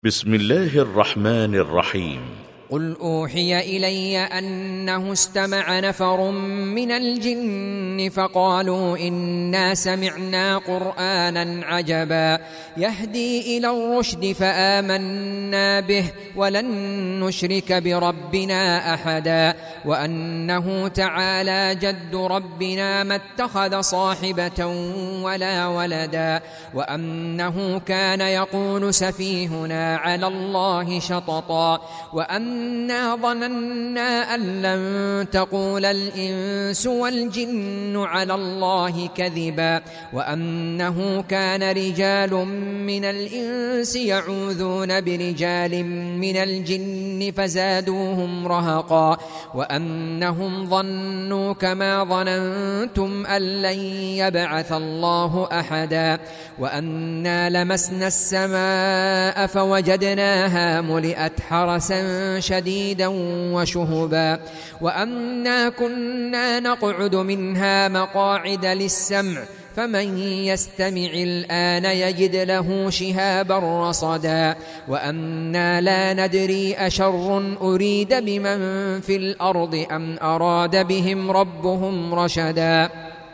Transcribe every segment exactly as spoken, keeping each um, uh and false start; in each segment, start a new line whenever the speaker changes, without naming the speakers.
بسم الله الرحمن الرحيم.
قل أوحي إلي أنه استمع نفر من الجن فقالوا إنا سمعنا قرآنا عجبا يهدي إلى الرشد فآمنا به ولن نشرك بربنا أحدا وأنه تعالى جد ربنا ما اتخذ صاحبة ولا ولدا وأنه كان يقول سفيهنا على الله شططا وأن إنا ظننا أن لن تقول الإنس والجن على الله كذبا وأنه كان رجال من الإنس يعوذون برجال من الجن فزادوهم رهقا وأنهم ظنوا كما ظننتم أن لن يبعث الله أحدا وأنا لمسنا السماء فوجدناها ملئت حرسا شديدا وشهبا وأنا كنا نقعد منها مقاعد للسمع فمن يستمع الآن يجد له شهابا رصدا وأنا لا ندري أشر أريد بمن في الأرض أم أراد بهم ربهم رشدا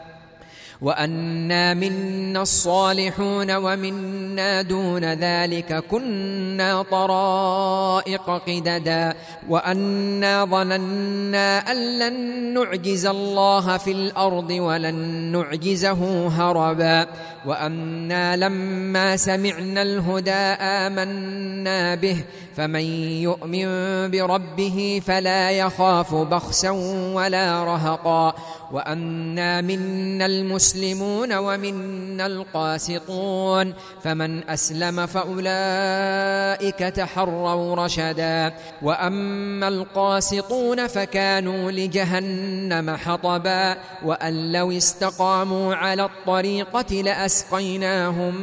وأنا منا الصالحون ومنا دون ذلك كنا طرائق قددا وأنا ظننا أن لن نعجز الله في الأرض ولن نعجزه هربا وأنا لما سمعنا الهدى آمنا به فمن يؤمن بربه فلا يخاف بخسا ولا رهقا وأنا منا المسلمون ومنا القاسطون فمن أسلم فأولئك تحروا رشدا وأما القاسطون فكانوا لجهنم حطبا وأن لو استقاموا على الطريقة لأسقيناهم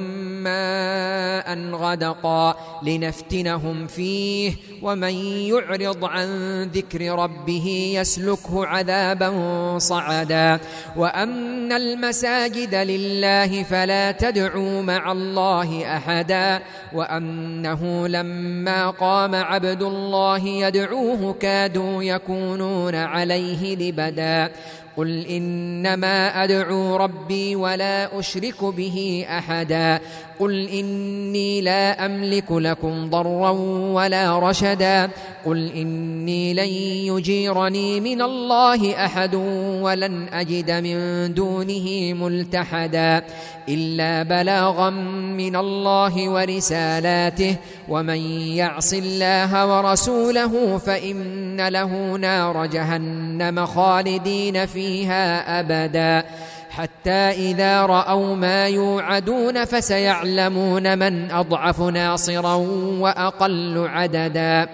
ماء غدقا لنفتنهم فيه ومن يعرض عن ذكر ربه يسلكه عذابا صعدا وأن المساجد لله فلا تدعوا مع الله أحدا وأنه لما قام عبد الله يدعوه كادوا يكونون عليه لبدا قل إنما أدعو ربي ولا أشرك به أحدا قل إني لا أملك لكم ضرا ولا رشدا قل إني لن يجيرني من الله أحد ولن أجد من دونه ملتحدا إلا بلاغا من الله ورسالاته ومن يعص الله ورسوله فإن له نار جهنم خالدين فيها أبدا حتى إذا رأوا ما يوعدون فسيعلمون من أضعف ناصرا وأقل عددا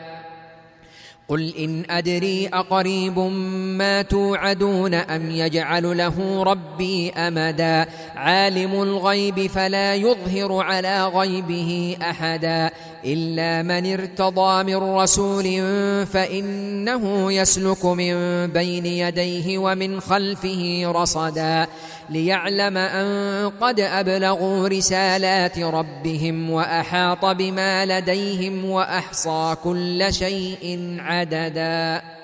قل إن أدري أقريب ما توعدون أم يجعل له ربي أمدا عالم الغيب فلا يظهر على غيبه أحدا إلا من ارتضى من رسول فإنه يسلك من بين يديه ومن خلفه رصدا ليعلم أن قد أبلغوا رسالات ربهم وأحاط بما لديهم وأحصى كل شيء عددا.